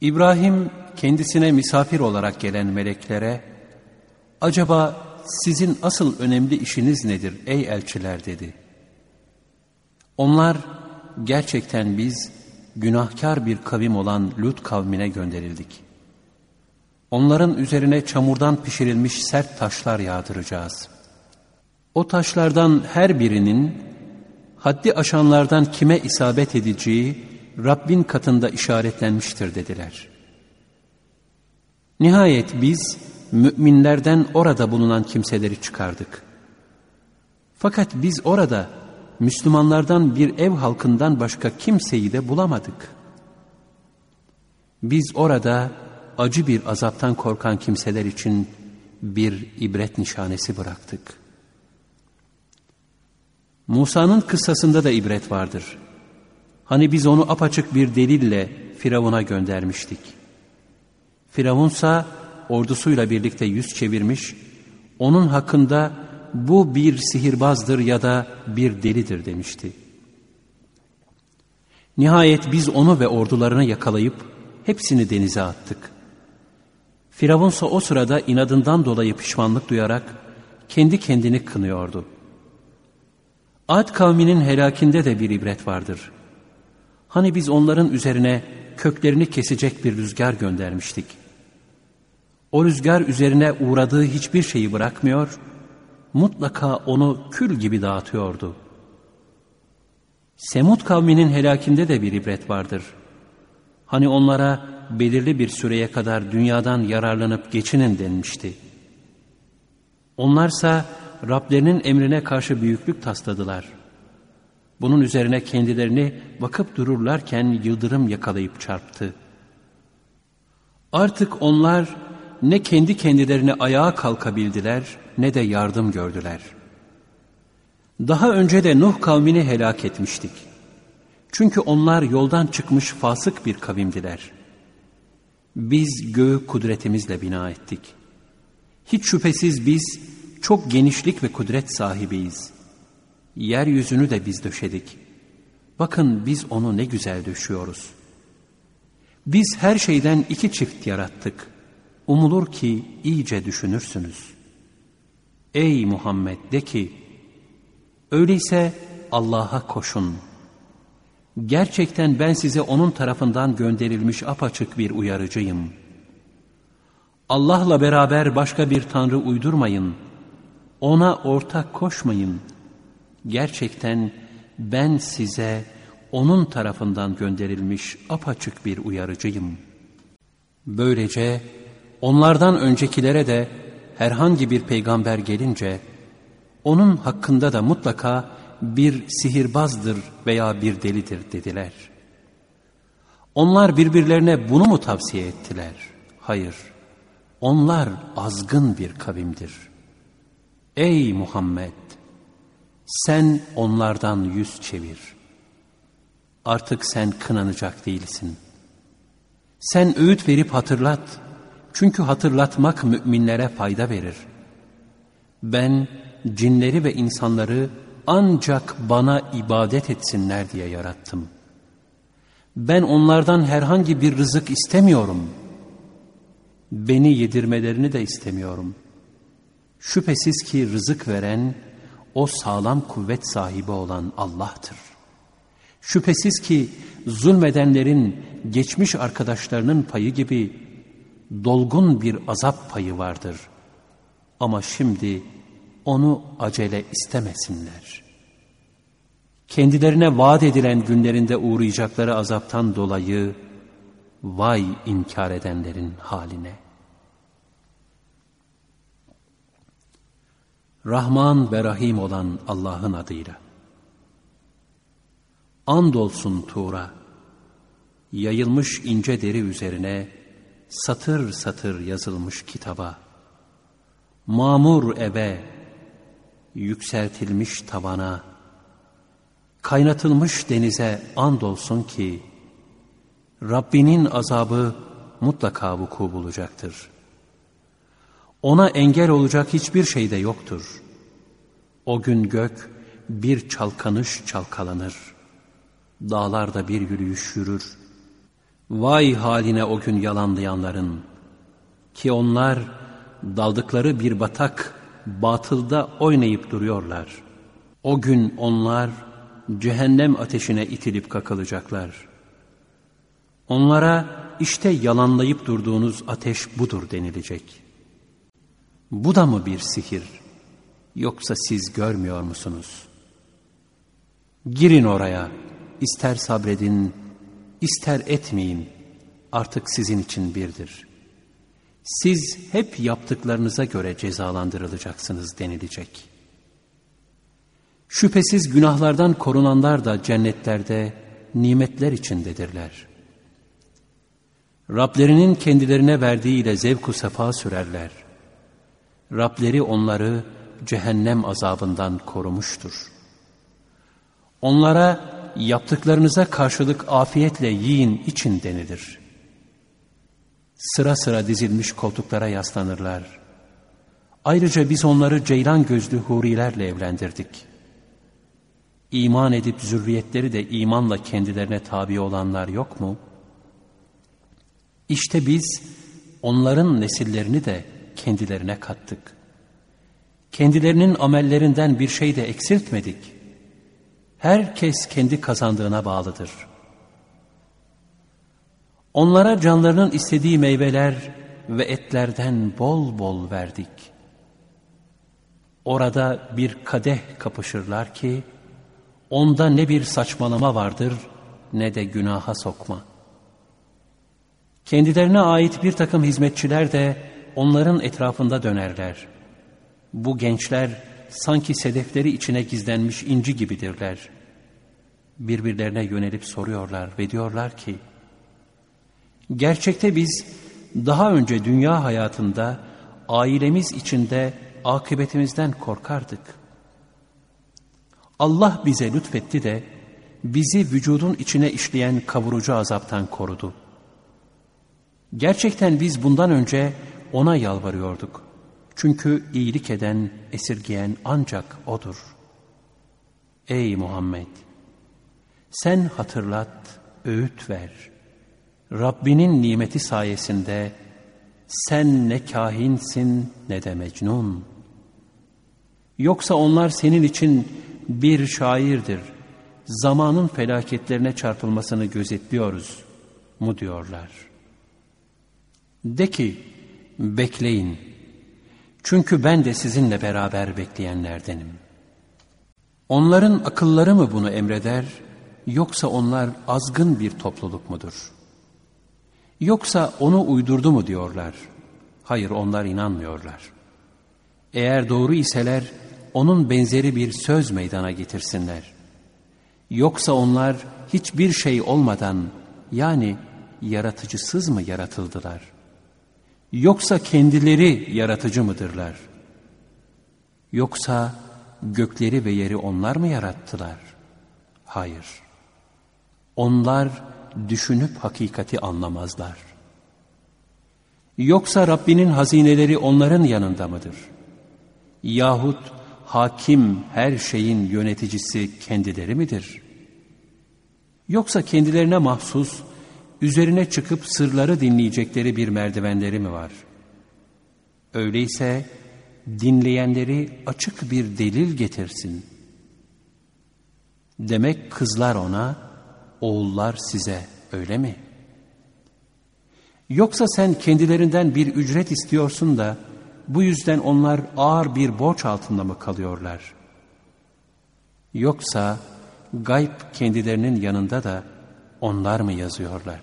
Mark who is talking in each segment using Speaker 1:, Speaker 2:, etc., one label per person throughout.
Speaker 1: İbrahim kendisine misafir olarak gelen meleklere, "Acaba sizin asıl önemli işiniz nedir ey elçiler?" dedi. Onlar, "Gerçekten biz günahkar bir kavim olan Lut kavmine gönderildik. Onların üzerine çamurdan pişirilmiş sert taşlar yağdıracağız. O taşlardan her birinin haddi aşanlardan kime isabet edeceği Rabbin katında işaretlenmiştir" dediler. Nihayet biz müminlerden orada bulunan kimseleri çıkardık. Fakat biz orada Müslümanlardan bir ev halkından başka kimseyi de bulamadık. Biz orada acı bir azaptan korkan kimseler için bir ibret nişanesi bıraktık. Musa'nın kıssasında da ibret vardır. Hani biz onu apaçık bir delille Firavun'a göndermiştik. Firavunsa ordusuyla birlikte yüz çevirmiş, onun hakkında "Bu bir sihirbazdır ya da bir delidir" demişti. Nihayet biz onu ve ordularını yakalayıp hepsini denize attık. Firavunsa o sırada inadından dolayı pişmanlık duyarak kendi kendini kınıyordu. Ad kavminin helakinde de bir ibret vardır. Hani biz onların üzerine köklerini kesecek bir rüzgar göndermiştik. O rüzgar üzerine uğradığı hiçbir şeyi bırakmıyor, mutlaka onu kül gibi dağıtıyordu. Semud kavminin helakinde de bir ibret vardır. Hani onlara belirli bir süreye kadar dünyadan yararlanıp geçinin denmişti. Onlarsa Rablerinin emrine karşı büyüklük tasladılar. Bunun üzerine kendilerini bakıp dururlarken yıldırım yakalayıp çarptı. Artık onlar ne kendi kendilerine ayağa kalkabildiler ne de yardım gördüler. Daha önce de Nuh kavmini helak etmiştik. Çünkü onlar yoldan çıkmış fasık bir kavimdiler. Biz göğü kudretimizle bina ettik. Hiç şüphesiz biz çok genişlik ve kudret sahibiyiz. Yeryüzünü de biz döşedik. Bakın biz onu ne güzel döşüyoruz. Biz her şeyden 2 çift yarattık. Umulur ki iyice düşünürsünüz. Ey Muhammed, de ki, öyleyse Allah'a koşun. Gerçekten ben size onun tarafından gönderilmiş apaçık bir uyarıcıyım. Allah'la beraber başka bir tanrı uydurmayın. Ona ortak koşmayın. Gerçekten ben size onun tarafından gönderilmiş apaçık bir uyarıcıyım. Böylece onlardan öncekilere de herhangi bir peygamber gelince onun hakkında da mutlaka bir sihirbazdır veya bir delidir dediler. Onlar birbirlerine bunu mu tavsiye ettiler? Hayır, onlar azgın bir kavimdir. Ey Muhammed! Sen onlardan yüz çevir. Artık sen kınanacak değilsin. Sen öğüt verip hatırlat. Çünkü hatırlatmak müminlere fayda verir. Ben cinleri ve insanları ancak bana ibadet etsinler diye yarattım. Ben onlardan herhangi bir rızık istemiyorum. Beni yedirmelerini de istemiyorum. Şüphesiz ki rızık veren, o sağlam kuvvet sahibi olan Allah'tır. Şüphesiz ki zulmedenlerin geçmiş arkadaşlarının payı gibi dolgun bir azap payı vardır. Ama şimdi onu acele istemesinler. Kendilerine vaat edilen günlerinde uğrayacakları azaptan dolayı vay inkar edenlerin haline. Rahman ve Rahim olan Allah'ın adıyla. Andolsun Tur'a, yayılmış ince deri üzerine satır satır yazılmış kitaba, mamur ebe, yükseltilmiş tabana, kaynatılmış denize andolsun ki Rabbinin azabı mutlaka vuku bulacaktır. Ona engel olacak hiçbir şey de yoktur. O gün gök bir çalkanış çalkalanır. Dağlarda bir yürüyüş yürür. Vay haline o gün yalanlayanların, ki onlar daldıkları bir batak batılda oynayıp duruyorlar. O gün onlar cehennem ateşine itilip kakılacaklar. Onlara işte yalanlayıp durduğunuz ateş budur denilecek. Bu da mı bir sihir? Yoksa siz görmüyor musunuz? Girin oraya, ister sabredin, ister etmeyin, artık sizin için birdir. Siz hep yaptıklarınıza göre cezalandırılacaksınız denilecek. Şüphesiz günahlardan korunanlar da cennetlerde nimetler içindedirler. Rablerinin kendilerine verdiğiyle zevk-u sefa sürerler. Rableri onları cehennem azabından korumuştur. Onlara yaptıklarınıza karşılık afiyetle yiyin için denilir. Sıra sıra dizilmiş koltuklara yaslanırlar. Ayrıca biz onları ceylan gözlü hurilerle evlendirdik. İman edip zürriyetleri de imanla kendilerine tabi olanlar yok mu? İşte biz onların nesillerini de kendilerine kattık. Kendilerinin amellerinden bir şey de eksiltmedik. Herkes kendi kazandığına bağlıdır. Onlara canlarının istediği meyveler ve etlerden bol bol verdik. Orada bir kadeh kapışırlar ki, onda ne bir saçmalama vardır ne de günaha sokma. Kendilerine ait bir takım hizmetçiler de onların etrafında dönerler. Bu gençler sanki sedefleri içine gizlenmiş inci gibidirler. Birbirlerine yönelip soruyorlar ve diyorlar ki, gerçekte biz daha önce dünya hayatında ailemiz içinde akıbetimizden korkardık. Allah bize lütfetti de bizi vücudun içine işleyen kavurucu azaptan korudu. Gerçekten biz bundan önce ona yalvarıyorduk. Çünkü iyilik eden, esirgeyen ancak O'dur. Ey Muhammed! Sen hatırlat, öğüt ver. Rabbinin nimeti sayesinde sen ne kahinsin ne de mecnun. Yoksa onlar senin için bir şairdir, zamanın felaketlerine çarpılmasını gözetliyoruz mu diyorlar. De ki, bekleyin. Çünkü ben de sizinle beraber bekleyenlerdenim. Onların akılları mı bunu emreder, yoksa onlar azgın bir topluluk mudur? Yoksa onu uydurdu mu diyorlar? Hayır, onlar inanmıyorlar. Eğer doğru iseler, onun benzeri bir söz meydana getirsinler. Yoksa onlar hiçbir şey olmadan, yani yaratıcısız mı yaratıldılar? Yoksa kendileri yaratıcı mıdırlar? Yoksa gökleri ve yeri onlar mı yarattılar? Hayır. Onlar düşünüp hakikati anlamazlar. Yoksa Rabbinin hazineleri onların yanında mıdır? Yahut hakim, her şeyin yöneticisi kendileri midir? Yoksa kendilerine mahsus, üzerine çıkıp sırları dinleyecekleri bir merdivenleri mi var? Öyleyse dinleyenleri açık bir delil getirsin. Demek kızlar ona, oğullar size, öyle mi? Yoksa sen kendilerinden bir ücret istiyorsun da bu yüzden onlar ağır bir borç altında mı kalıyorlar? Yoksa gayb kendilerinin yanında da onlar mı yazıyorlar?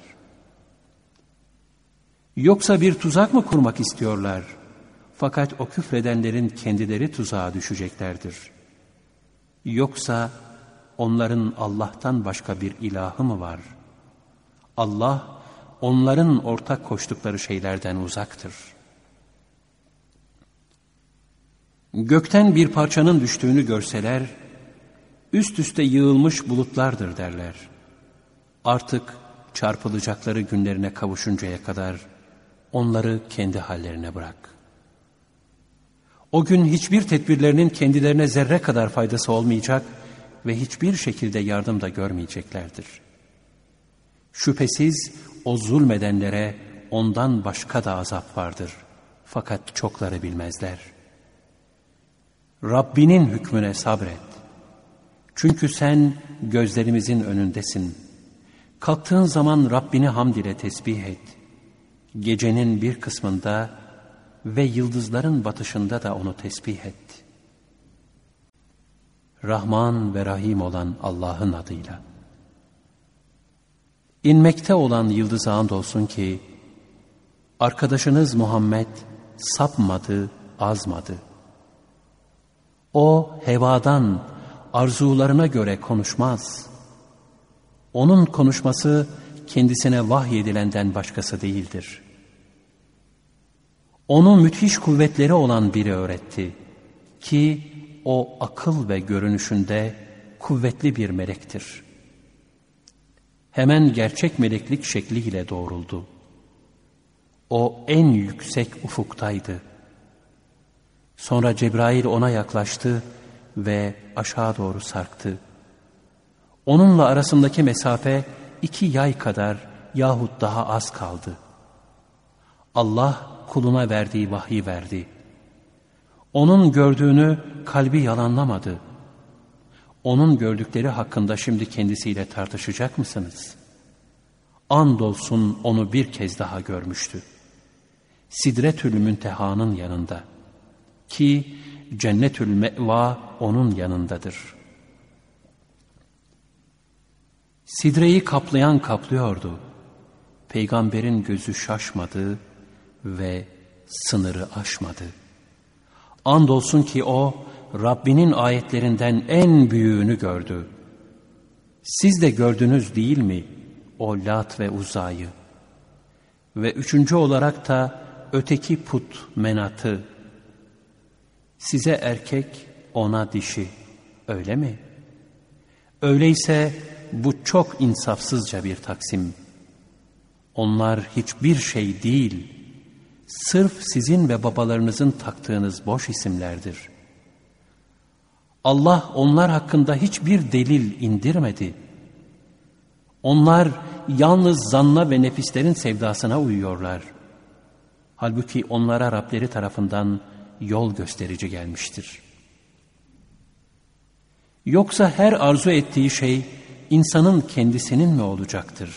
Speaker 1: Yoksa bir tuzak mı kurmak istiyorlar? Fakat o küfredenlerin kendileri tuzağa düşeceklerdir. Yoksa onların Allah'tan başka bir ilahı mı var? Allah onların ortak koştukları şeylerden uzaktır. Gökten bir parçanın düştüğünü görseler, üst üste yığılmış bulutlardır derler. Artık çarpılacakları günlerine kavuşuncaya kadar onları kendi hallerine bırak. O gün hiçbir tedbirlerinin kendilerine zerre kadar faydası olmayacak ve hiçbir şekilde yardım da görmeyeceklerdir. Şüphesiz o zulmedenlere ondan başka da azap vardır. Fakat çokları bilmezler. Rabbinin hükmüne sabret. Çünkü sen gözlerimizin önündesin. Kalktığın zaman Rabbini hamd ile tesbih et. Gecenin bir kısmında ve yıldızların batışında da onu tesbih et. Rahman ve Rahim olan Allah'ın adıyla. İnmekte olan yıldıza andolsun ki, arkadaşınız Muhammed sapmadı, azmadı. O hevadan, arzularına göre konuşmaz. Onun konuşması kendisine vahyedilenden başkası değildir. Onu müthiş kuvvetleri olan biri öğretti ki o akıl ve görünüşünde kuvvetli bir melektir. Hemen gerçek meleklik şekliyle doğruldu. O en yüksek ufuktaydı. Sonra Cebrail ona yaklaştı ve aşağı doğru sarktı. Onunla arasındaki mesafe 2 yay kadar yahut daha az kaldı. Allah kuluna verdiği vahyi verdi. Onun gördüğünü kalbi yalanlamadı. Onun gördükleri hakkında şimdi kendisiyle tartışacak mısınız? Andolsun onu bir kez daha görmüştü. Sidretül Münteha'nın yanında ki Cennetül Me'va onun yanındadır. Sidreyi kaplayan kaplıyordu. Peygamberin gözü şaşmadı ve sınırı aşmadı. Andolsun ki o Rabbinin ayetlerinden en büyüğünü gördü. Siz de gördünüz değil mi o Lat ve Uzza'yı? Ve 3. olarak da öteki put Menat'ı. Size erkek, ona dişi, öyle mi? Öyleyse bu çok insafsızca bir taksim. Onlar hiçbir şey değil, sırf sizin ve babalarınızın taktığınız boş isimlerdir. Allah onlar hakkında hiçbir delil indirmedi. Onlar yalnız zanna ve nefislerin sevdasına uyuyorlar. Halbuki onlara Rableri tarafından yol gösterici gelmiştir. Yoksa her arzu ettiği şey insanın kendisinin mi olacaktır?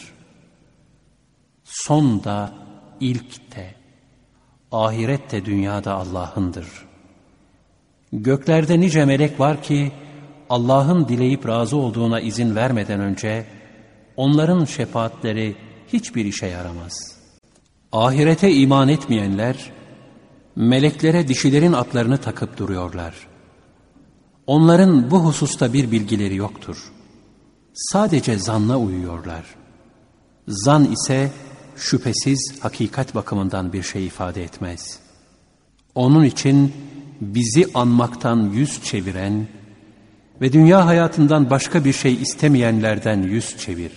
Speaker 1: Son da, ilk de, ahiret de dünyada Allah'ındır. Göklerde nice melek var ki Allah'ın dileyip razı olduğuna izin vermeden önce onların şefaatleri hiçbir işe yaramaz. Ahirete iman etmeyenler meleklere dişilerin atlarını takıp duruyorlar. Onların bu hususta bir bilgileri yoktur. Sadece zanna uyuyorlar. Zan ise şüphesiz hakikat bakımından bir şey ifade etmez. Onun için bizi anmaktan yüz çeviren ve dünya hayatından başka bir şey istemeyenlerden yüz çevir.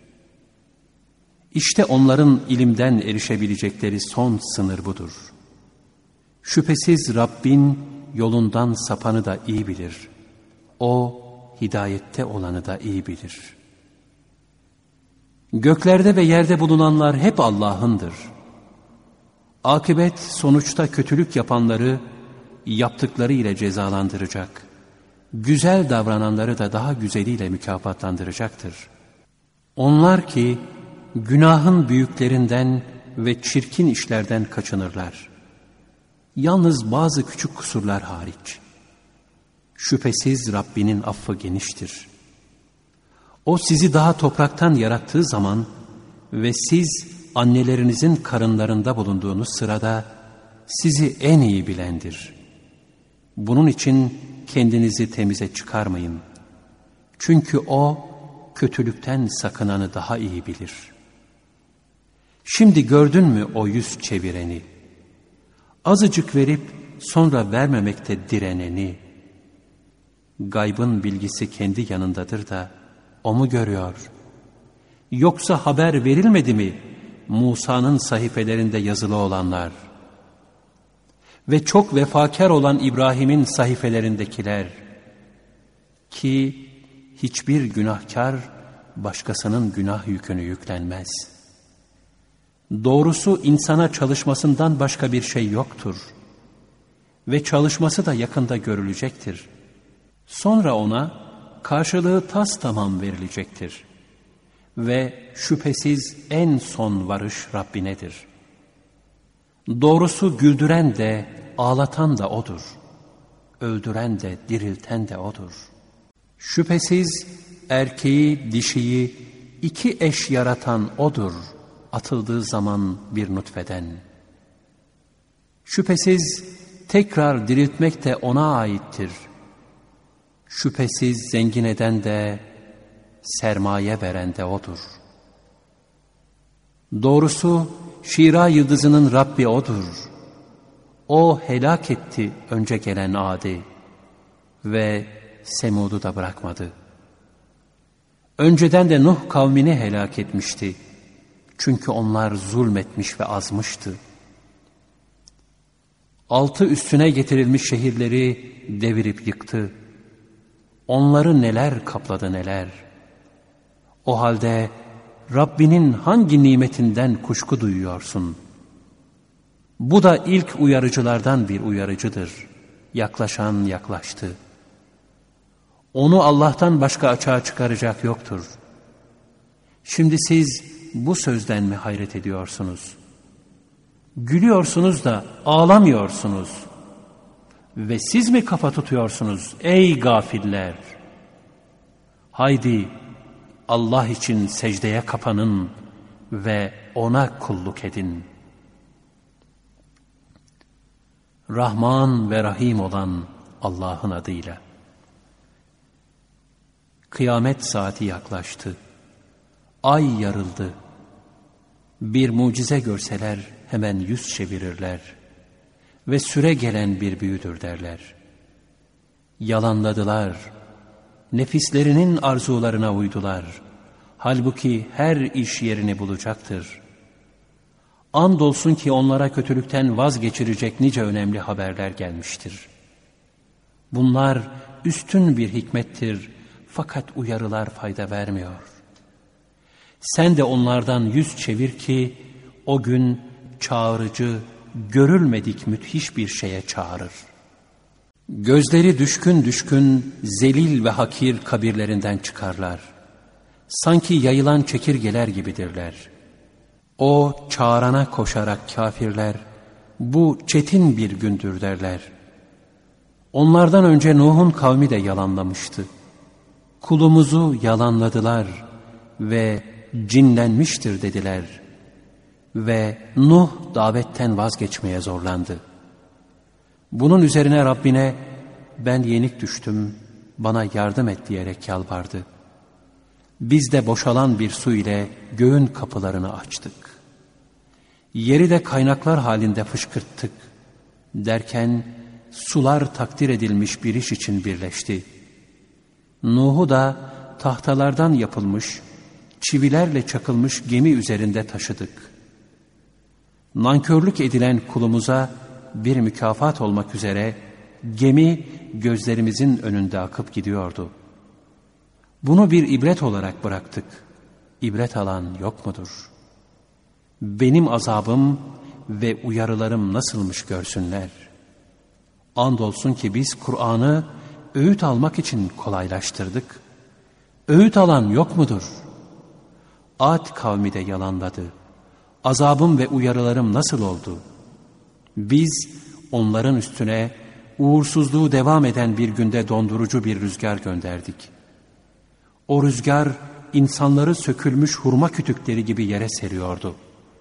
Speaker 1: İşte onların ilimden erişebilecekleri son sınır budur. Şüphesiz Rabbin yolundan sapanı da iyi bilir. O hidayette olanı da iyi bilir. Göklerde ve yerde bulunanlar hep Allah'ındır. Akıbet sonuçta kötülük yapanları yaptıkları ile cezalandıracak. Güzel davrananları da daha güzeliyle mükafatlandıracaktır. Onlar ki günahın büyüklerinden ve çirkin işlerden kaçınırlar. Yalnız bazı küçük kusurlar hariç. Şüphesiz Rabbinin affı geniştir. O sizi daha topraktan yarattığı zaman ve siz annelerinizin karınlarında bulunduğunuz sırada sizi en iyi bilendir. Bunun için kendinizi temize çıkarmayın. Çünkü O kötülükten sakınanı daha iyi bilir. Şimdi gördün mü o yüz çevireni? Azıcık verip sonra vermemekte direneni? Gaybın bilgisi kendi yanındadır da o mu görüyor? Yoksa haber verilmedi mi Musa'nın sahifelerinde yazılı olanlar? Ve çok vefakar olan İbrahim'in sahifelerindekiler ki hiçbir günahkar başkasının günah yükünü yüklenmez. Doğrusu insana çalışmasından başka bir şey yoktur. Ve çalışması da yakında görülecektir. Sonra ona karşılığı tastamam verilecektir. Ve şüphesiz en son varış Rabbinedir. Doğrusu güldüren de ağlatan da O'dur. Öldüren de dirilten de O'dur. Şüphesiz erkeği dişiyi iki eş yaratan O'dur. Atıldığı zaman bir nutfeden. Şüphesiz tekrar diriltmek de O'na aittir. Şüphesiz zengin eden de, sermaye veren de O'dur. Doğrusu Şira yıldızının Rabbi O'dur. O helak etti önce gelen Ad'i ve Semud'u da bırakmadı. Önceden de Nuh kavmini helak etmişti. Çünkü onlar zulmetmiş ve azmıştı. Altı üstüne getirilmiş şehirleri devirip yıktı. Onları neler kapladı neler. O halde Rabbinin hangi nimetinden kuşku duyuyorsun? Bu da ilk uyarıcılardan bir uyarıcıdır. Yaklaşan yaklaştı. Onu Allah'tan başka açığa çıkaracak yoktur. Şimdi siz bu sözden mi hayret ediyorsunuz? Gülüyorsunuz da ağlamıyorsunuz. Ve siz mi kafa tutuyorsunuz ey gafiller? Haydi Allah için secdeye kapanın ve O'na kulluk edin. Rahman ve Rahim olan Allah'ın adıyla. Kıyamet saati yaklaştı. Ay yarıldı. Bir mucize görseler hemen yüz çevirirler. Ve süre gelen bir büyüdür derler. Yalanladılar. Nefislerinin arzularına uydular. Halbuki her iş yerini bulacaktır. Andolsun ki onlara kötülükten vazgeçirecek nice önemli haberler gelmiştir. Bunlar üstün bir hikmettir fakat uyarılar fayda vermiyor. Sen de onlardan yüz çevir ki o gün çağırıcı, görülmedik müthiş bir şeye çağırır. Gözleri düşkün düşkün, zelil ve hakir kabirlerinden çıkarlar. Sanki yayılan çekirgeler gibidirler. O çağırana koşarak kafirler, bu çetin bir gündür derler. Onlardan önce Nuh'un kavmi de yalanlamıştı. Kulumuzu yalanladılar ve cinlenmiştir dediler. Ve Nuh davetten vazgeçmeye zorlandı. Bunun üzerine Rabbine ben yenik düştüm, bana yardım et diyerek yalvardı. Biz de boşalan bir su ile göğün kapılarını açtık. Yeri de kaynaklar halinde fışkırttık. Derken sular takdir edilmiş bir iş için birleşti. Nuh'u da tahtalardan yapılmış, çivilerle çakılmış gemi üzerinde taşıdık. Nankörlük edilen kulumuza bir mükafat olmak üzere gemi gözlerimizin önünde akıp gidiyordu. Bunu bir ibret olarak bıraktık. İbret alan yok mudur? Benim azabım ve uyarılarım nasılmış görsünler. Andolsun ki biz Kur'an'ı öğüt almak için kolaylaştırdık. Öğüt alan yok mudur? Ad kavmi de yalanladı. Azabım ve uyarılarım nasıl oldu? Biz onların üstüne uğursuzluğu devam eden bir günde dondurucu bir rüzgar gönderdik. O rüzgar insanları sökülmüş hurma kütükleri gibi yere seriyordu.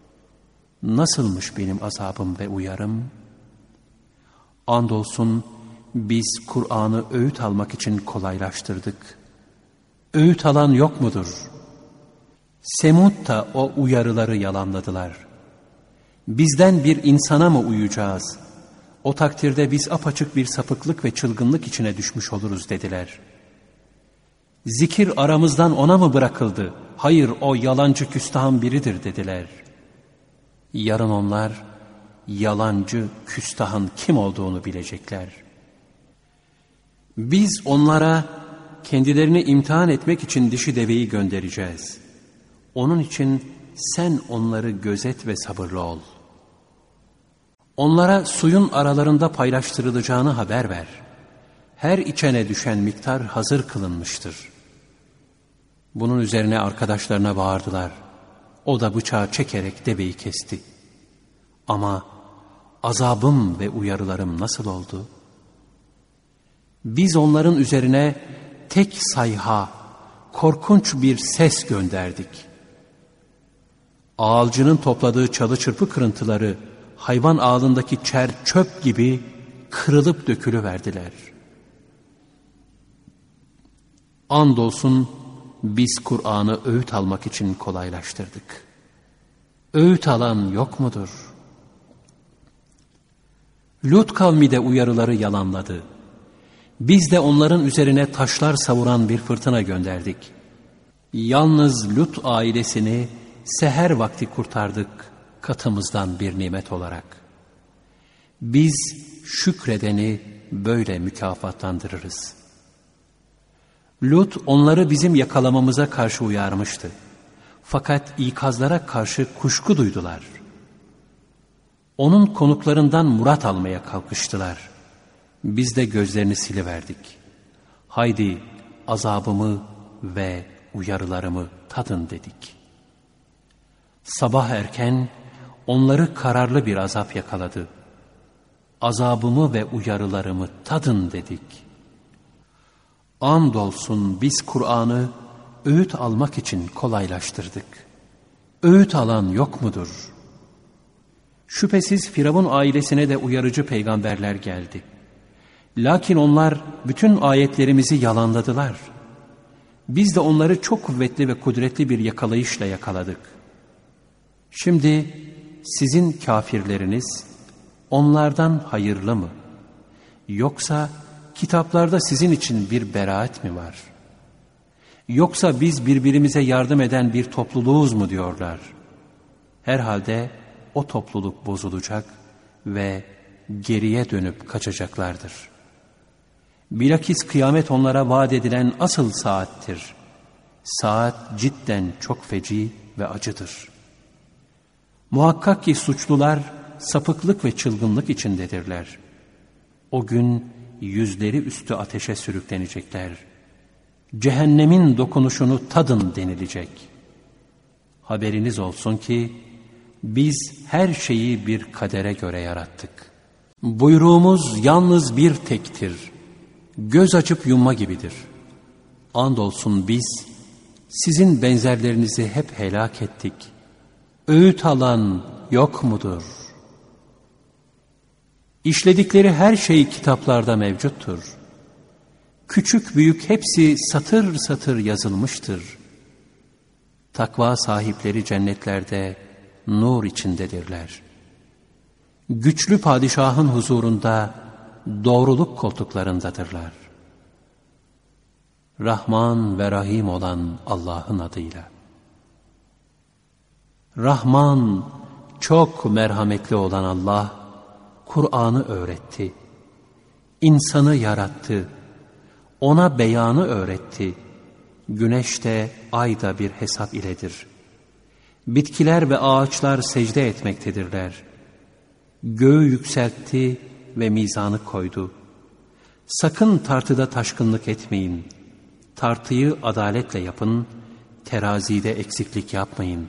Speaker 1: Nasılmış benim azabım ve uyarım? Andolsun biz Kur'an'ı öğüt almak için kolaylaştırdık. Öğüt alan yok mudur? Semud da o uyarıları yalanladılar. Bizden bir insana mı uyacağız? O takdirde biz apaçık bir sapıklık ve çılgınlık içine düşmüş oluruz dediler. Zikir aramızdan ona mı bırakıldı? Hayır, o yalancı küstahın biridir dediler. Yarın onlar yalancı küstahın kim olduğunu bilecekler. Biz onlara kendilerini imtihan etmek için dişi deveyi göndereceğiz. Onun için sen onları gözet ve sabırlı ol. Onlara suyun aralarında paylaştırılacağını haber ver. Her içene düşen miktar hazır kılınmıştır. Bunun üzerine arkadaşlarına bağırdılar. O da bıçağı çekerek deveyi kesti. Ama azabım ve uyarılarım nasıl oldu? Biz onların üzerine tek sayha, korkunç bir ses gönderdik. Ağalcının topladığı çalı çırpı kırıntıları, hayvan ağlındaki çer çöp gibi kırılıp dökülüverdiler. Andolsun biz Kur'an'ı öğüt almak için kolaylaştırdık. Öğüt alan yok mudur? Lut kavmi de uyarıları yalanladı. Biz de onların üzerine taşlar savuran bir fırtına gönderdik. Yalnız Lut ailesini seher vakti kurtardık katımızdan bir nimet olarak. Biz şükredeni böyle mükafatlandırırız. Lut onları bizim yakalamamıza karşı uyarmıştı. Fakat ikazlara karşı kuşku duydular. Onun konuklarından murat almaya kalkıştılar. Biz de gözlerini siliverdik. Haydi azabımı ve uyarılarımı tadın dedik. Sabah erken onları kararlı bir azap yakaladı. Azabımı ve uyarılarımı tadın dedik. Andolsun biz Kur'an'ı öğüt almak için kolaylaştırdık. Öğüt alan yok mudur? Şüphesiz Firavun ailesine de uyarıcı peygamberler geldi. Lakin onlar bütün ayetlerimizi yalanladılar. Biz de onları çok kuvvetli ve kudretli bir yakalayışla yakaladık. Şimdi sizin kafirleriniz onlardan hayırlı mı? Yoksa kitaplarda sizin için bir beraat mi var? Yoksa biz birbirimize yardım eden bir topluluğuz mu diyorlar? Herhalde o topluluk bozulacak ve geriye dönüp kaçacaklardır. Bilakis kıyamet onlara vaat edilen asıl saattir. Saat cidden çok feci ve acıdır. Muhakkak ki suçlular sapıklık ve çılgınlık içindedirler. O gün yüzleri üstü ateşe sürüklenecekler. Cehennemin dokunuşunu tadın denilecek. Haberiniz olsun ki biz her şeyi bir kadere göre yarattık. Buyruğumuz yalnız bir tektir. Göz açıp yumma gibidir. Andolsun biz sizin benzerlerinizi hep helak ettik. Öğüt alan yok mudur? İşledikleri her şey kitaplarda mevcuttur. Küçük büyük hepsi satır satır yazılmıştır. Takva sahipleri cennetlerde nur içindedirler. Güçlü padişahın huzurunda doğruluk koltuklarındadırlar. Rahman ve Rahim olan Allah'ın adıyla. Rahman, çok merhametli olan Allah, Kur'an'ı öğretti. İnsanı yarattı. Ona beyanı öğretti. Güneş de, ay da bir hesap iledir. Bitkiler ve ağaçlar secde etmektedirler. Göğü yükseltti ve mizanı koydu. Sakın tartıda taşkınlık etmeyin. Tartıyı adaletle yapın, terazide eksiklik yapmayın.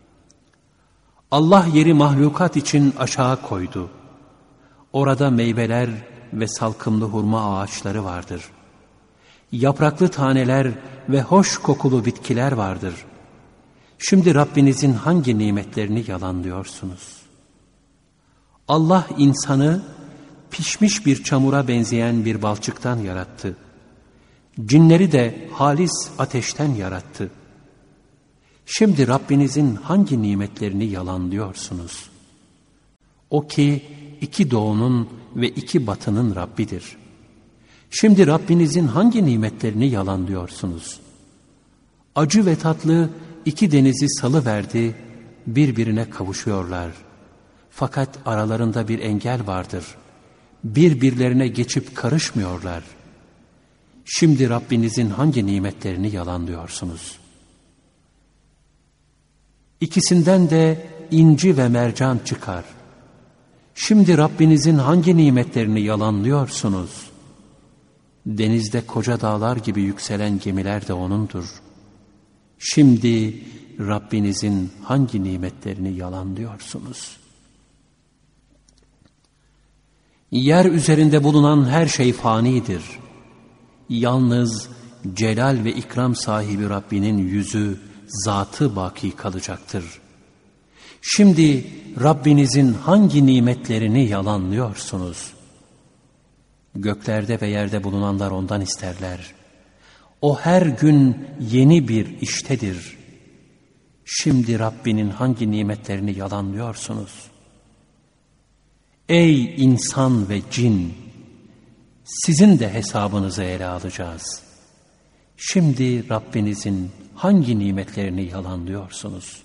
Speaker 1: Allah yeri mahlukat için aşağı koydu. Orada meyveler ve salkımlı hurma ağaçları vardır. Yapraklı taneler ve hoş kokulu bitkiler vardır. Şimdi Rabbinizin hangi nimetlerini yalanlıyorsunuz? Allah insanı pişmiş bir çamura benzeyen bir balçıktan yarattı. Cinleri de halis ateşten yarattı. Şimdi Rabbinizin hangi nimetlerini yalanlıyorsunuz? O ki iki doğunun ve iki batının Rabbidir. Şimdi Rabbinizin hangi nimetlerini yalanlıyorsunuz? Acı ve tatlı iki denizi salıverdi, birbirine kavuşuyorlar. Fakat aralarında bir engel vardır. Birbirlerine geçip karışmıyorlar. Şimdi Rabbinizin hangi nimetlerini yalanlıyorsunuz? İkisinden de inci ve mercan çıkar. Şimdi Rabbinizin hangi nimetlerini yalanlıyorsunuz? Denizde koca dağlar gibi yükselen gemiler de O'nundur. Şimdi Rabbinizin hangi nimetlerini yalanlıyorsunuz? Yer üzerinde bulunan her şey fanidir. Yalnız celal ve ikram sahibi Rabbinin yüzü, zatı baki kalacaktır. Şimdi Rabbinizin hangi nimetlerini yalanlıyorsunuz? Göklerde ve yerde bulunanlar ondan isterler. O her gün yeni bir iştedir. Şimdi Rabbinin hangi nimetlerini yalanlıyorsunuz? Ey insan ve cin! Sizin de hesabınızı ele alacağız. Şimdi Rabbinizin hangi nimetlerini yalanlıyorsunuz?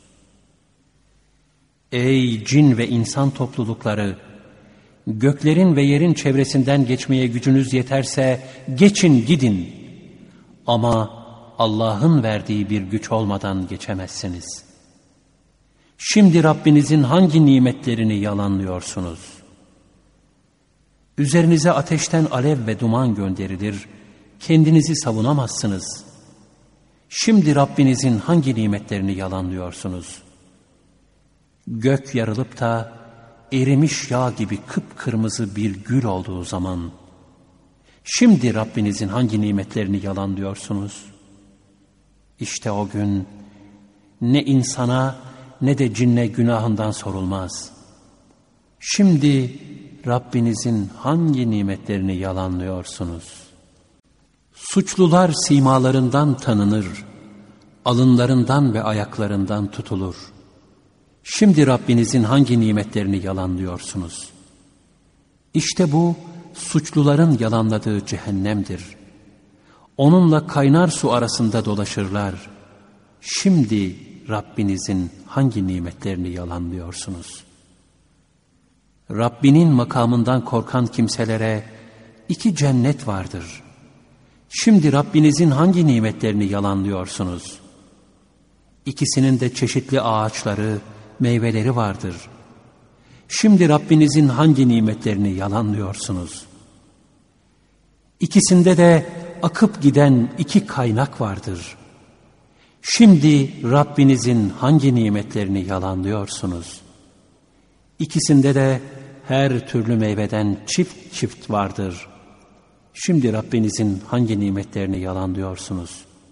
Speaker 1: Ey cin ve insan toplulukları! Göklerin ve yerin çevresinden geçmeye gücünüz yeterse geçin gidin. Ama Allah'ın verdiği bir güç olmadan geçemezsiniz. Şimdi Rabbinizin hangi nimetlerini yalanlıyorsunuz? Üzerinize ateşten alev ve duman gönderilir, kendinizi savunamazsınız. Şimdi Rabbinizin hangi nimetlerini yalanlıyorsunuz? Gök yarılıp da erimiş yağ gibi kıpkırmızı bir gül olduğu zaman, şimdi Rabbinizin hangi nimetlerini yalanlıyorsunuz? İşte o gün ne insana ne de cinne günahından sorulmaz. Şimdi Rabbinizin hangi nimetlerini yalanlıyorsunuz? Suçlular simalarından tanınır, alınlarından ve ayaklarından tutulur. Şimdi Rabbinizin hangi nimetlerini yalanlıyorsunuz? İşte bu suçluların yalanladığı cehennemdir. Onunla kaynar su arasında dolaşırlar. Şimdi Rabbinizin hangi nimetlerini yalanlıyorsunuz? Rabbinin makamından korkan kimselere 2 cennet vardır. Şimdi Rabbinizin hangi nimetlerini yalanlıyorsunuz? İkisinin de çeşitli ağaçları, meyveleri vardır. Şimdi Rabbinizin hangi nimetlerini yalanlıyorsunuz? İkisinde de akıp giden 2 kaynak vardır. Şimdi Rabbinizin hangi nimetlerini yalanlıyorsunuz? İkisinde de her türlü meyveden çift çift vardır. Şimdi Rabbinizin hangi nimetlerini yalanlıyorsunuz?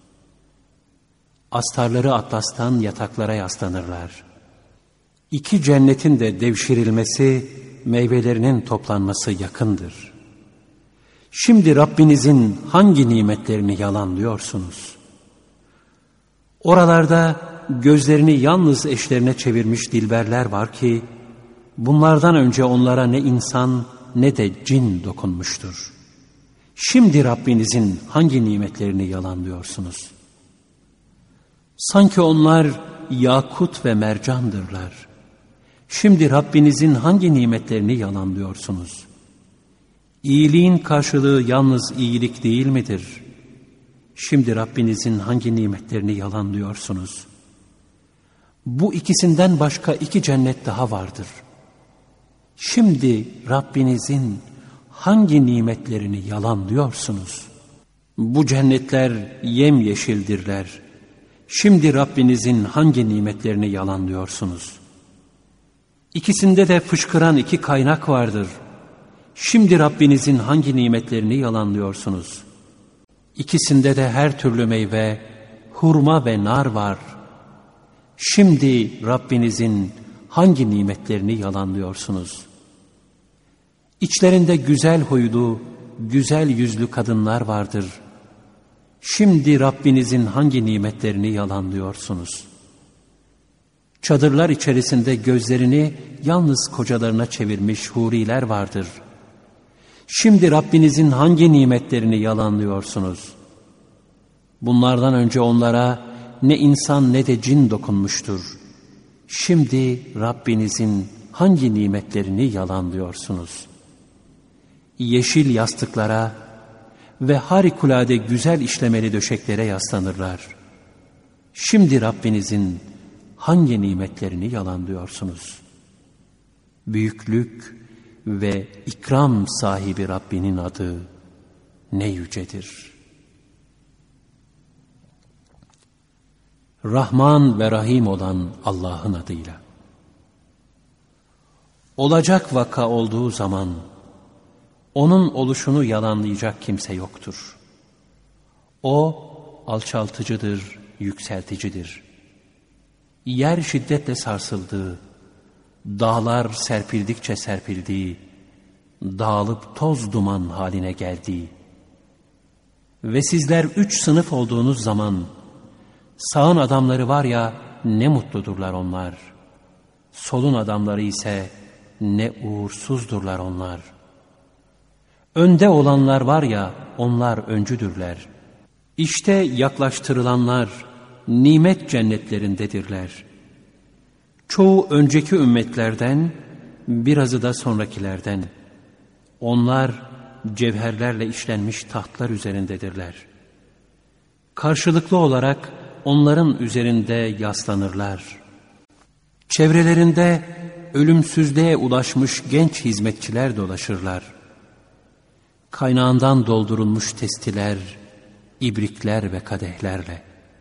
Speaker 1: Astarları atlastan yataklara yaslanırlar. 2 cennetin de devşirilmesi, meyvelerinin toplanması yakındır. Şimdi Rabbinizin hangi nimetlerini yalanlıyorsunuz? Oralarda gözlerini yalnız eşlerine çevirmiş dilberler var ki, bunlardan önce onlara ne insan ne de cin dokunmuştur. Şimdi Rabbinizin hangi nimetlerini yalanlıyorsunuz? Sanki onlar yakut ve mercandırlar. Şimdi Rabbinizin hangi nimetlerini yalanlıyorsunuz? İyiliğin karşılığı yalnız iyilik değil midir? Şimdi Rabbinizin hangi nimetlerini yalanlıyorsunuz? Bu ikisinden başka 2 cennet daha vardır. Şimdi Rabbinizin hangi nimetlerini yalanlıyorsunuz? Bu cennetler yemyeşildirler. Şimdi Rabbinizin hangi nimetlerini yalanlıyorsunuz? İkisinde de fışkıran 2 kaynak vardır. Şimdi Rabbinizin hangi nimetlerini yalanlıyorsunuz? İkisinde de her türlü meyve, hurma ve nar var. Şimdi Rabbinizin hangi nimetlerini yalanlıyorsunuz? İçlerinde güzel huylu, güzel yüzlü kadınlar vardır. Şimdi Rabbinizin hangi nimetlerini yalanlıyorsunuz? Çadırlar içerisinde gözlerini yalnız kocalarına çevirmiş huriler vardır. Şimdi Rabbinizin hangi nimetlerini yalanlıyorsunuz? Bunlardan önce onlara ne insan ne de cin dokunmuştur. Şimdi Rabbinizin hangi nimetlerini yalanlıyorsunuz? Yeşil yastıklara ve harikulade güzel işlemeli döşeklere yaslanırlar. Şimdi Rabbinizin hangi nimetlerini yalanlıyorsunuz? Büyüklük ve ikram sahibi Rabbinin adı ne yücedir. Rahman ve Rahim olan Allah'ın adıyla. Olacak vaka olduğu zaman onun oluşunu yalanlayacak kimse yoktur. O alçaltıcıdır, yükselticidir. Yer şiddetle sarsıldığı, dağlar serpildikçe serpildiği, dağılıp toz duman haline geldiği ve sizler 3 sınıf olduğunuz zaman sağın adamları var ya ne mutludurlar onlar, solun adamları ise ne uğursuzdurlar onlar. Önde olanlar var ya onlar öncüdürler. İşte yaklaştırılanlar nimet cennetlerindedirler. Çoğu önceki ümmetlerden, birazı da sonrakilerden. Onlar cevherlerle işlenmiş tahtlar üzerindedirler. Karşılıklı olarak onların üzerinde yaslanırlar. Çevrelerinde ölümsüzlüğe ulaşmış genç hizmetçiler dolaşırlar. Kaynağından doldurulmuş testiler, ibrikler ve kadehlerle.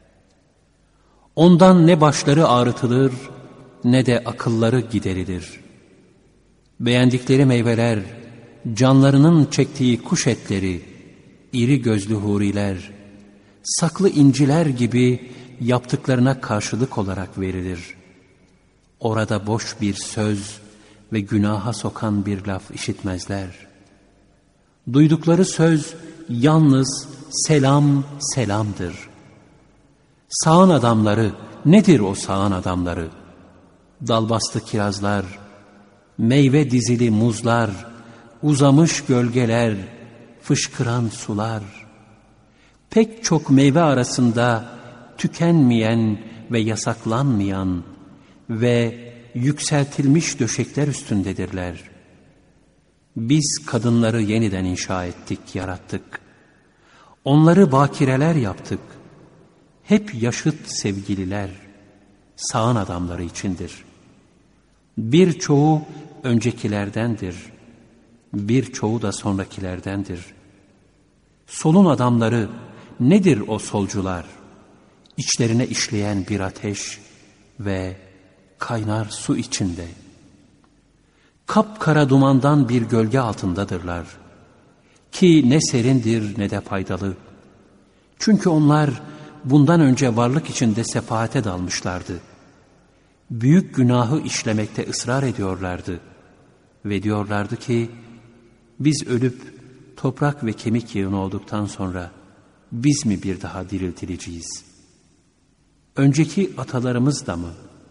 Speaker 1: Ondan ne başları ağrıtılır, ne de akılları giderilir. Beğendikleri meyveler, canlarının çektiği kuş etleri, iri gözlü huriler, saklı inciler gibi yaptıklarına karşılık olarak verilir. Orada boş bir söz ve günaha sokan bir laf işitmezler. Duydukları söz yalnız selam selamdır. Sağın adamları, nedir o sağın adamları? Dalbastı kirazlar, meyve dizili muzlar, uzamış gölgeler, fışkıran sular. Pek çok meyve arasında tükenmeyen ve yasaklanmayan ve yükseltilmiş döşekler üstündedirler. Biz kadınları yeniden inşa ettik, yarattık. Onları bakireler yaptık. Hep yaşıt sevgililer, sağın adamları içindir. Birçoğu öncekilerdendir. Birçoğu da sonrakilerdendir. Solun adamları, nedir o solcular? İçlerine işleyen bir ateş ve kaynar su içinde. Kapkara dumandan bir gölge altındadırlar. Ki ne serindir ne de faydalı. Çünkü onlar bundan önce varlık içinde sefahate dalmışlardı. Büyük günahı işlemekte ısrar ediyorlardı. Ve diyorlardı ki, biz ölüp toprak ve kemik yığını olduktan sonra biz mi bir daha diriltileceğiz? Önceki atalarımız da mı?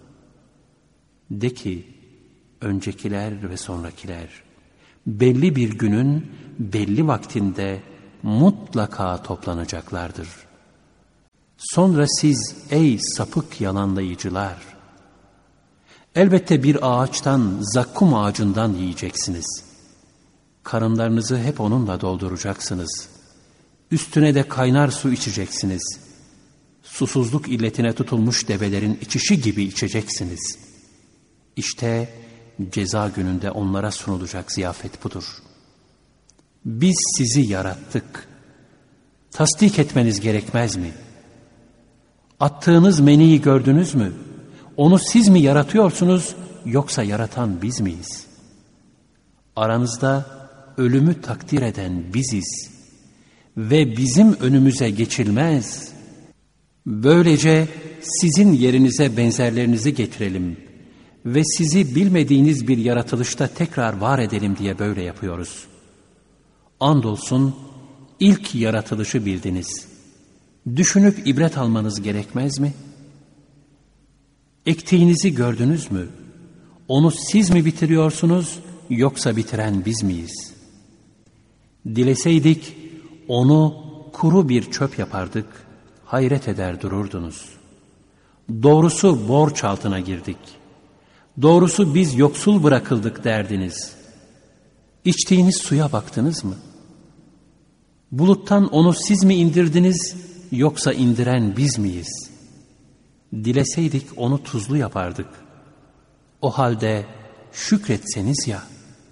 Speaker 1: De ki, öncekiler ve sonrakiler belli bir günün belli vaktinde mutlaka toplanacaklardır. Sonra siz ey sapık yalanlayıcılar, elbette bir ağaçtan, zakkum ağacından yiyeceksiniz. Karınlarınızı hep onunla dolduracaksınız. Üstüne de kaynar su içeceksiniz. Susuzluk illetine tutulmuş develerin içişi gibi içeceksiniz. İşte ceza gününde onlara sunulacak ziyafet budur. Biz sizi yarattık. Tasdik etmeniz gerekmez mi? Attığınız meniyi gördünüz mü? Onu siz mi yaratıyorsunuz yoksa yaratan biz miyiz? Aranızda ölümü takdir eden biziz ve bizim önümüze geçilmez. Böylece sizin yerinize benzerlerinizi getirelim ve sizi bilmediğiniz bir yaratılışta tekrar var edelim diye böyle yapıyoruz. Andolsun ilk yaratılışı bildiniz. Düşünüp ibret almanız gerekmez mi? Ektiğinizi gördünüz mü? Onu siz mi bitiriyorsunuz yoksa bitiren biz miyiz? Dileseydik onu kuru bir çöp yapardık, hayret eder dururdunuz. Doğrusu borç altına girdik. Doğrusu biz yoksul bırakıldık derdiniz. İçtiğiniz suya baktınız mı? Buluttan onu siz mi indirdiniz yoksa indiren biz miyiz? Dileseydik onu tuzlu yapardık. O halde şükretseniz ya.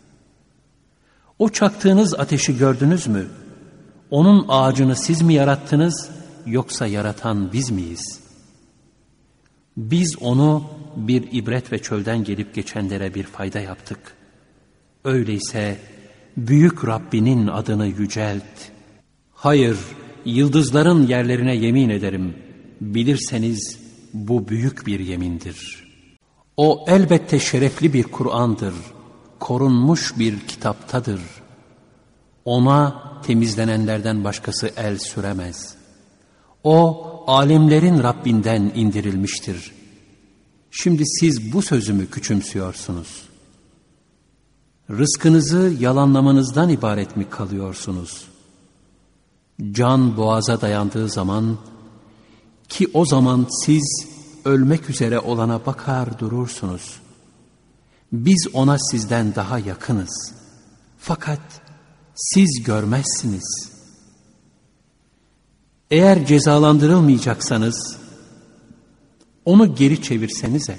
Speaker 1: O çaktığınız ateşi gördünüz mü? Onun ağacını siz mi yarattınız, yoksa yaratan biz miyiz? Biz onu bir ibret ve çölden gelip geçenlere bir fayda yaptık. Öyleyse büyük Rabbinin adını yücelt. Hayır, yıldızların yerlerine yemin ederim. Bilirseniz bu büyük bir yemindir. O elbette şerefli bir Kur'an'dır. Korunmuş bir kitaptadır. Ona temizlenenlerden başkası el süremez. O alemlerin Rabbinden indirilmiştir. Şimdi siz bu sözümü küçümsüyorsunuz. Rızkınızı yalanlamanızdan ibaret mi kalıyorsunuz? Can boğaza dayandığı zaman, ki o zaman siz ölmek üzere olana bakar durursunuz. Biz ona sizden daha yakınız. Fakat siz görmezsiniz. Eğer cezalandırılmayacaksanız, onu geri çevirsenize.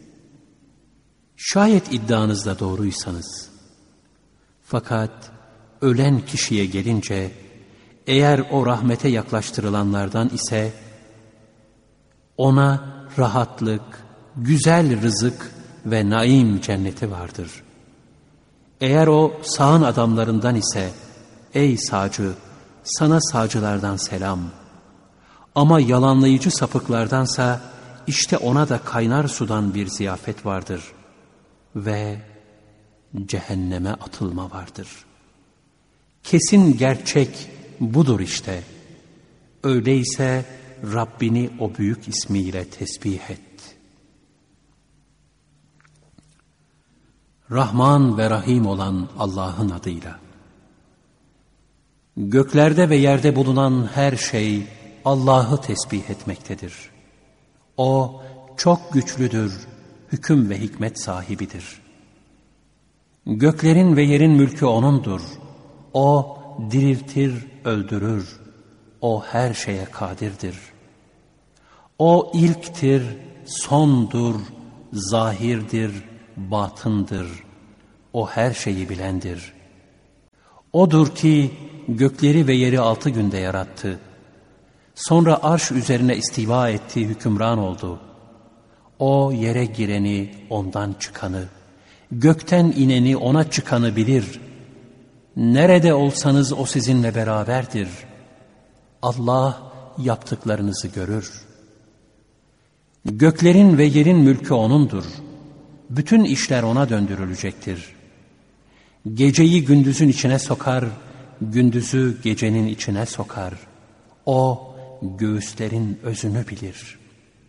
Speaker 1: Şayet iddianızda doğruysanız. Fakat ölen kişiye gelince, eğer o rahmete yaklaştırılanlardan ise, ona rahatlık, güzel rızık ve naim cenneti vardır. Eğer o sağın adamlarından ise, ey sağcı, sana sağcılardan selam. Ama yalanlayıcı sapıklardansa, işte ona da kaynar sudan bir ziyafet vardır. Ve cehenneme atılma vardır. Kesin gerçek budur işte. Öyleyse Rabbini o büyük ismiyle tesbih et. Rahman ve Rahim olan Allah'ın adıyla. Göklerde ve yerde bulunan her şey Allah'ı tesbih etmektedir. O çok güçlüdür, hüküm ve hikmet sahibidir. Göklerin ve yerin mülkü O'nundur. O diriltir, öldürür. O her şeye kadirdir. O ilktir, sondur, zahirdir, batındır. O her şeyi bilendir. O'dur ki gökleri ve yeri 6 günde yarattı. Sonra arş üzerine istiva etti, hükümran oldu. O yere gireni, ondan çıkanı, gökten ineni, ona çıkanı bilir. Nerede olsanız o sizinle beraberdir. Allah yaptıklarınızı görür. Göklerin ve yerin mülkü O'nundur. Bütün işler O'na döndürülecektir. Geceyi gündüzün içine sokar, gündüzü gecenin içine sokar. O göğüslerin özünü bilir.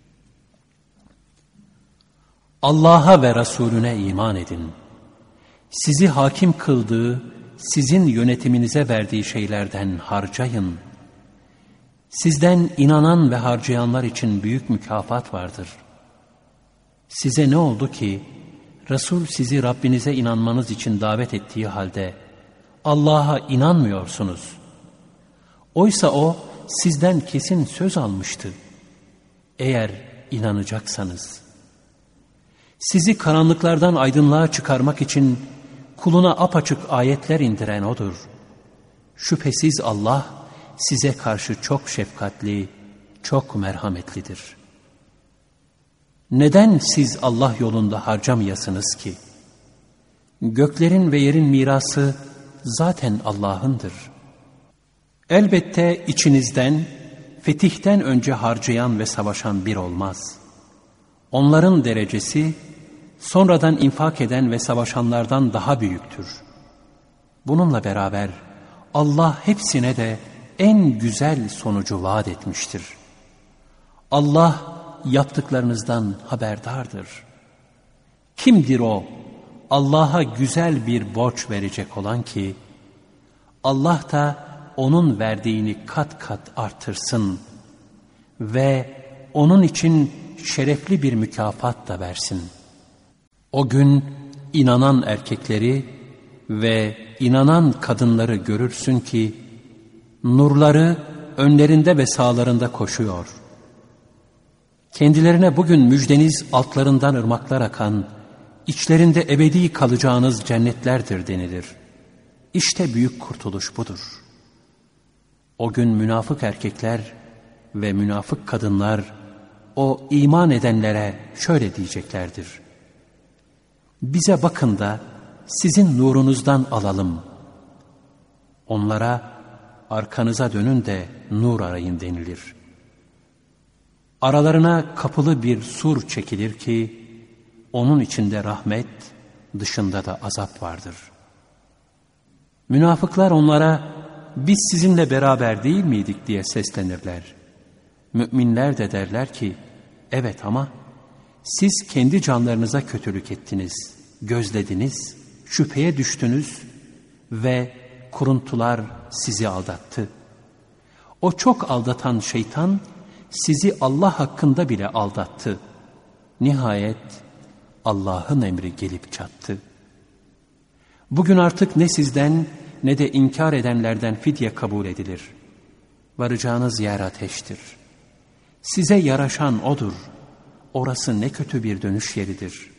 Speaker 1: Allah'a ve Resulüne iman edin. Sizi hakim kıldığı, sizin yönetiminize verdiği şeylerden harcayın. Sizden inanan ve harcayanlar için büyük mükafat vardır. Size ne oldu ki, Resul sizi Rabbinize inanmanız için davet ettiği halde, Allah'a inanmıyorsunuz. Oysa O, sizden kesin söz almıştı. Eğer inanacaksanız. Sizi karanlıklardan aydınlığa çıkarmak için kuluna apaçık ayetler indiren O'dur. Şüphesiz Allah size karşı çok şefkatli, çok merhametlidir. Neden siz Allah yolunda harcamayasınız ki? Göklerin ve yerin mirası zaten Allah'ındır. Elbette içinizden, fetihten önce harcayan ve savaşan bir olmaz. Onların derecesi, sonradan infak eden ve savaşanlardan daha büyüktür. Bununla beraber Allah hepsine de en güzel sonucu vaat etmiştir. Allah yaptıklarınızdan haberdardır. Kimdir o, Allah'a güzel bir borç verecek olan ki, Allah da onun verdiğini kat kat artırsın ve onun için şerefli bir mükafat da versin. O gün inanan erkekleri ve inanan kadınları görürsün ki, nurları önlerinde ve sağlarında koşuyor. Kendilerine bugün müjdeniz altlarından ırmaklar akan, içlerinde ebedi kalacağınız cennetlerdir denilir. İşte büyük kurtuluş budur. O gün münafık erkekler ve münafık kadınlar o iman edenlere şöyle diyeceklerdir: bize bakın da sizin nurunuzdan alalım. Onlara arkanıza dönün de nur arayın denilir. Aralarına kapılı bir sur çekilir ki onun içinde rahmet, dışında da azap vardır. Münafıklar onlara biz sizinle beraber değil miydik diye seslenirler. Müminler de derler ki evet ama siz kendi canlarınıza kötülük ettiniz, gözlediniz, şüpheye düştünüz ve kuruntular sizi aldattı. O çok aldatan şeytan sizi Allah hakkında bile aldattı. Nihayet Allah'ın emri gelip çattı. Bugün artık ne sizden ne de inkar edenlerden fidye kabul edilir. Varacağınız yer ateştir. Size yaraşan odur. Orası ne kötü bir dönüş yeridir.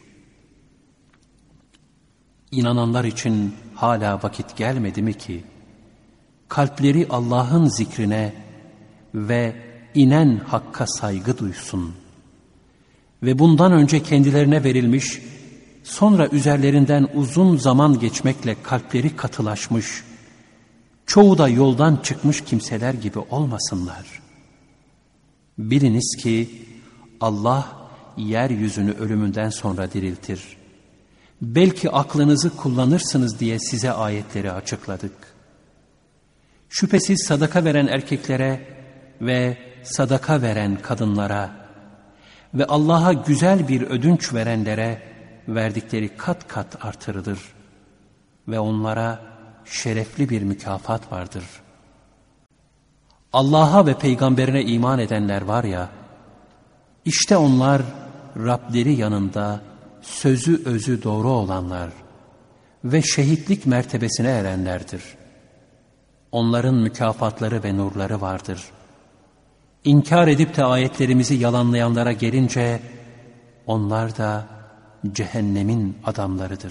Speaker 1: İnananlar için hala vakit gelmedi mi ki kalpleri Allah'ın zikrine ve inen hakka saygı duysun ve bundan önce kendilerine verilmiş, sonra üzerlerinden uzun zaman geçmekle kalpleri katılaşmış, çoğu da yoldan çıkmış kimseler gibi olmasınlar. Biliniz ki Allah yeryüzünü ölümünden sonra diriltir. Belki aklınızı kullanırsınız diye size ayetleri açıkladık. Şüphesiz sadaka veren erkeklere ve sadaka veren kadınlara ve Allah'a güzel bir ödünç verenlere verdikleri kat kat artırılır ve onlara şerefli bir mükafat vardır. Allah'a ve peygamberine iman edenler var ya, işte onlar Rableri yanında sözü özü doğru olanlar ve şehitlik mertebesine erenlerdir. Onların mükafatları ve nurları vardır. İnkar edip de ayetlerimizi yalanlayanlara gelince onlar da cehennemin adamlarıdır.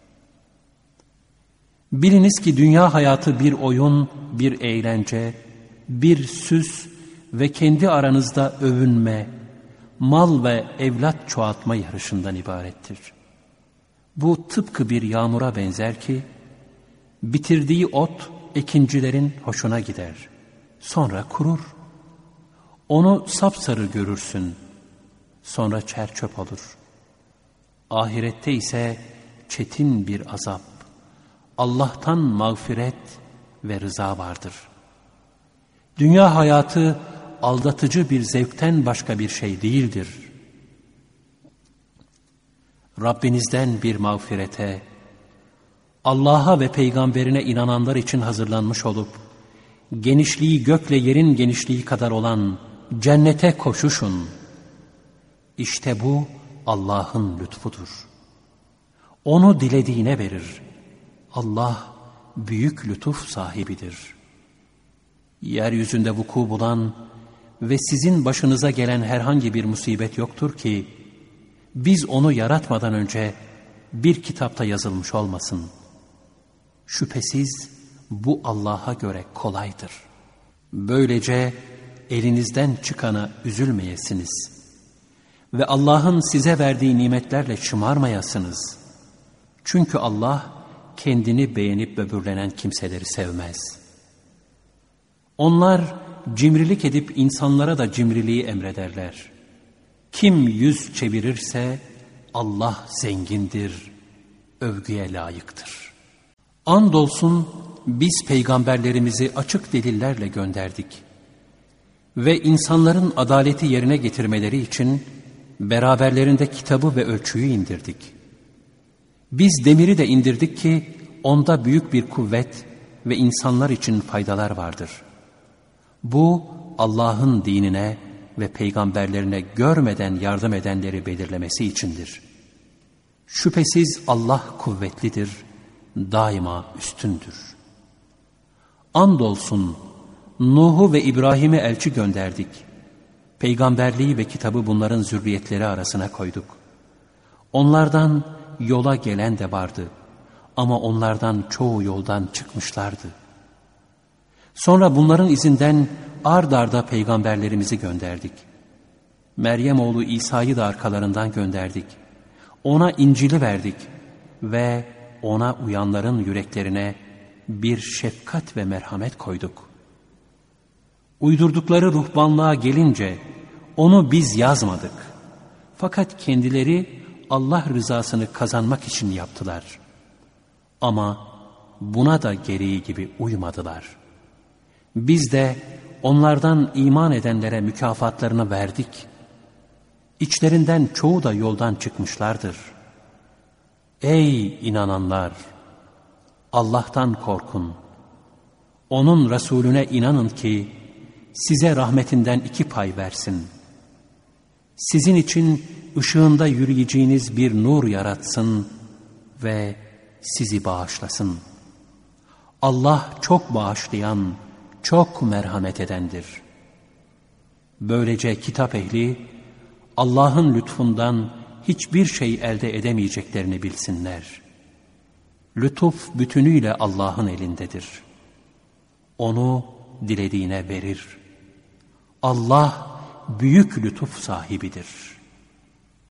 Speaker 1: Biliniz ki dünya hayatı bir oyun, bir eğlence, bir süs ve kendi aranızda övünme, mal ve evlat çoğaltma yarışından ibarettir. Bu tıpkı bir yağmura benzer ki bitirdiği ot ekincilerin hoşuna gider. Sonra kurur. Onu sapsarı görürsün. Sonra çerçöp olur. Ahirette ise çetin bir azap, Allah'tan mağfiret ve rıza vardır. Dünya hayatı aldatıcı bir zevkten başka bir şey değildir. Rabbinizden bir mağfirete, Allah'a ve peygamberine inananlar için hazırlanmış olup, genişliği gökle yerin genişliği kadar olan cennete koşuşun. İşte bu Allah'ın lütfudur. Onu dilediğine verir. Allah büyük lütuf sahibidir. Yeryüzünde vuku bulan ve sizin başınıza gelen herhangi bir musibet yoktur ki, biz onu yaratmadan önce bir kitapta yazılmış olmasın. Şüphesiz bu Allah'a göre kolaydır. Böylece elinizden çıkana üzülmeyesiniz ve Allah'ın size verdiği nimetlerle şımarmayasınız. Çünkü Allah kendini beğenip böbürlenen kimseleri sevmez. Onlar cimrilik edip insanlara da cimriliği emrederler. Kim yüz çevirirse Allah zengindir, övgüye layıktır. Andolsun biz peygamberlerimizi açık delillerle gönderdik ve insanların adaleti yerine getirmeleri için beraberlerinde kitabı ve ölçüyü indirdik. Biz demiri de indirdik ki onda büyük bir kuvvet ve insanlar için faydalar vardır. Bu Allah'ın dinine ve peygamberlerine görmeden yardım edenleri belirlemesi içindir. Şüphesiz Allah kuvvetlidir, daima üstündür. Andolsun Nuh'u ve İbrahim'i elçi gönderdik. Peygamberliği ve kitabı bunların zürriyetleri arasına koyduk. Onlardan yola gelen de vardı ama onlardan çoğu yoldan çıkmışlardı. Sonra bunların izinden ard arda peygamberlerimizi gönderdik. Meryem oğlu İsa'yı da arkalarından gönderdik. Ona İncil'i verdik ve ona uyanların yüreklerine bir şefkat ve merhamet koyduk. Uydurdukları ruhbanlığa gelince onu biz yazmadık. Fakat kendileri Allah rızasını kazanmak için yaptılar. Ama buna da gereği gibi uymadılar. Biz de onlardan iman edenlere mükafatlarını verdik. İçlerinden çoğu da yoldan çıkmışlardır. Ey inananlar! Allah'tan korkun. Onun Resulüne inanın ki size rahmetinden 2 pay versin. Sizin için ışığında yürüyeceğiniz bir nur yaratsın ve sizi bağışlasın. Allah çok bağışlayan, çok merhamet edendir. Böylece kitap ehli Allah'ın lütfundan hiçbir şey elde edemeyeceklerini bilsinler. Lütuf bütünüyle Allah'ın elindedir. Onu dilediğine verir. Allah büyük lütuf sahibidir.